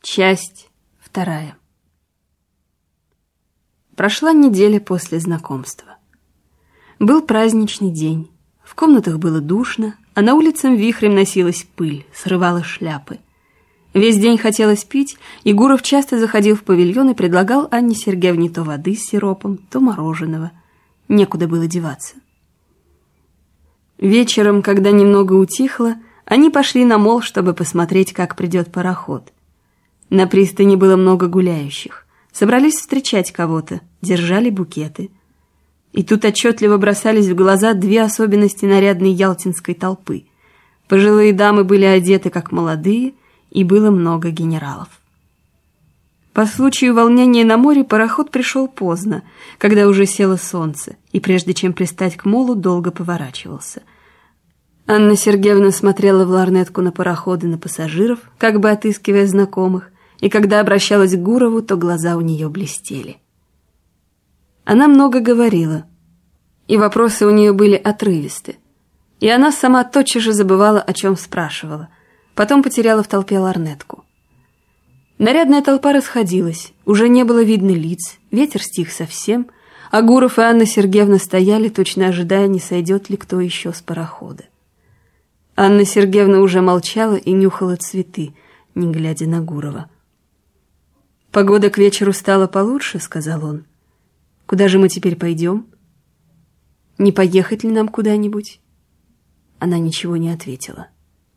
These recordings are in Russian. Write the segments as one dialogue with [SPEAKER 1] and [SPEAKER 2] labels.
[SPEAKER 1] Часть 2. Прошла неделя после знакомства. Был праздничный день. В комнатах было душно, а на улице вихрем носилась пыль, срывала шляпы. Весь день хотелось пить, и Гуров часто заходил в павильон и предлагал Анне Сергеевне то воды с сиропом, то мороженого. Некуда было деваться. Вечером, когда немного утихло, они пошли на мол, чтобы посмотреть, как придет пароход. На пристани было много гуляющих. Собрались встречать кого-то, держали букеты. И тут отчетливо бросались в глаза две особенности нарядной ялтинской толпы. Пожилые дамы были одеты как молодые, и было много генералов. По случаю волнения на море пароход пришел поздно, когда уже село солнце, и прежде чем пристать к молу, долго поворачивался. Анна Сергеевна смотрела в лорнетку на пароходы, на пассажиров, как бы отыскивая знакомых, и когда обращалась к Гурову, то глаза у нее блестели. Она много говорила, и вопросы у нее были отрывисты, и она сама тотчас же забывала, о чем спрашивала, потом потеряла в толпе лорнетку. Нарядная толпа расходилась, уже не было видно лиц, ветер стих совсем, а Гуров и Анна Сергеевна стояли, точно ожидая, не сойдет ли кто еще с парохода. Анна Сергеевна уже молчала и нюхала цветы, не глядя на Гурова. «Погода к вечеру стала получше», — сказал он. «Куда же мы теперь пойдем? Не поехать ли нам куда-нибудь?» Она ничего не ответила.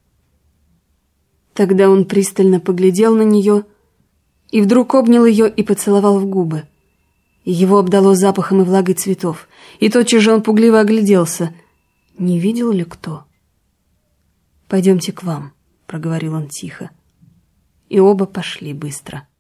[SPEAKER 1] Тогда он пристально поглядел на нее и вдруг обнял ее и поцеловал в губы. Его обдало запахом и влагой цветов, и тотчас же он пугливо огляделся. Не видел ли кто? «Пойдемте к вам», — проговорил он тихо. И оба пошли быстро.